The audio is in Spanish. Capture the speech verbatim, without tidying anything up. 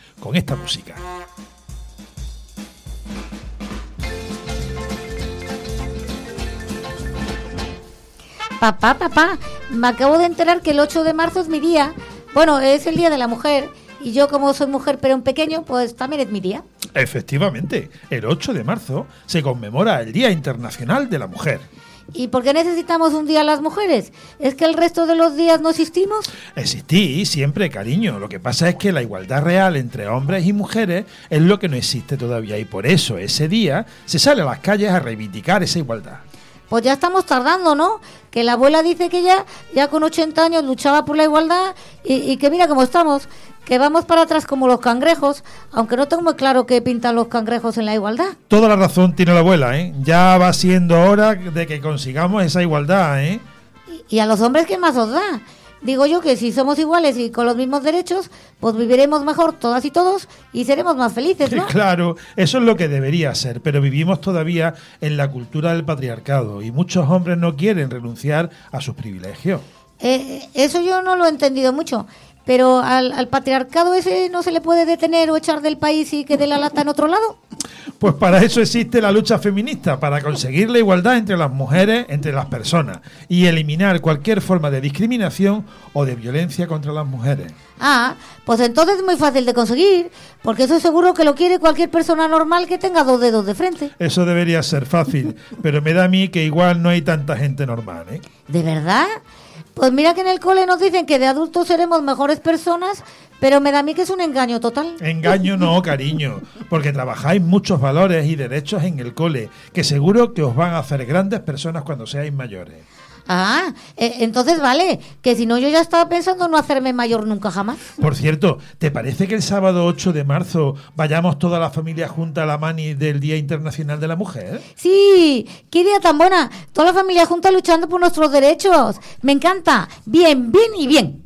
con esta música. Papá, papá, me acabo de enterar que el ocho de marzo es mi día. Bueno, es el Día de la Mujer. Y yo, como soy mujer pero un pequeño, pues también es mi día. Efectivamente, el ocho de marzo se conmemora el Día Internacional de la Mujer. ¿Y por qué necesitamos un día las mujeres? ¿Es que el resto de los días no existimos? Existí siempre, cariño. Lo que pasa es que la igualdad real entre hombres y mujeres es lo que no existe todavía. Y por eso ese día se sale a las calles a reivindicar esa igualdad. Pues ya estamos tardando, ¿no? Que la abuela dice que ya, ya con ochenta años luchaba por la igualdad y, y que mira cómo estamos, que vamos para atrás como los cangrejos, aunque no tengo muy claro qué pintan los cangrejos en la igualdad. Toda la razón tiene la abuela, ¿eh? Ya va siendo hora de que consigamos esa igualdad, ¿eh? ¿Y, y a los hombres qué más os da? Digo yo que si somos iguales y con los mismos derechos, pues viviremos mejor todas y todos y seremos más felices, ¿no? Claro, eso es lo que debería ser, pero vivimos todavía en la cultura del patriarcado y muchos hombres no quieren renunciar a sus privilegios. Eh, eso yo no lo he entendido mucho, pero al, al patriarcado ese no se le puede detener o echar del país y que dé la lata en otro lado. Pues para eso existe la lucha feminista, para conseguir la igualdad entre las mujeres, entre las personas, y eliminar cualquier forma de discriminación o de violencia contra las mujeres. Ah, pues entonces es muy fácil de conseguir, porque eso seguro que lo quiere cualquier persona normal que tenga dos dedos de frente. Eso debería ser fácil, pero me da a mí que igual no hay tanta gente normal, ¿eh? ¿De verdad? Pues mira que en el cole nos dicen que de adultos seremos mejores personas, pero me da a mí que es un engaño total. Engaño no, cariño, porque trabajáis muchos valores y derechos en el cole, que seguro que os van a hacer grandes personas cuando seáis mayores. Ah, eh, entonces vale, que si no yo ya estaba pensando no hacerme mayor nunca jamás. Por cierto, ¿te parece que el sábado ocho de marzo vayamos toda la familia junta a la mani del Día Internacional de la Mujer? Sí, qué idea tan buena, toda la familia junta luchando por nuestros derechos. Me encanta, bien, bien y bien.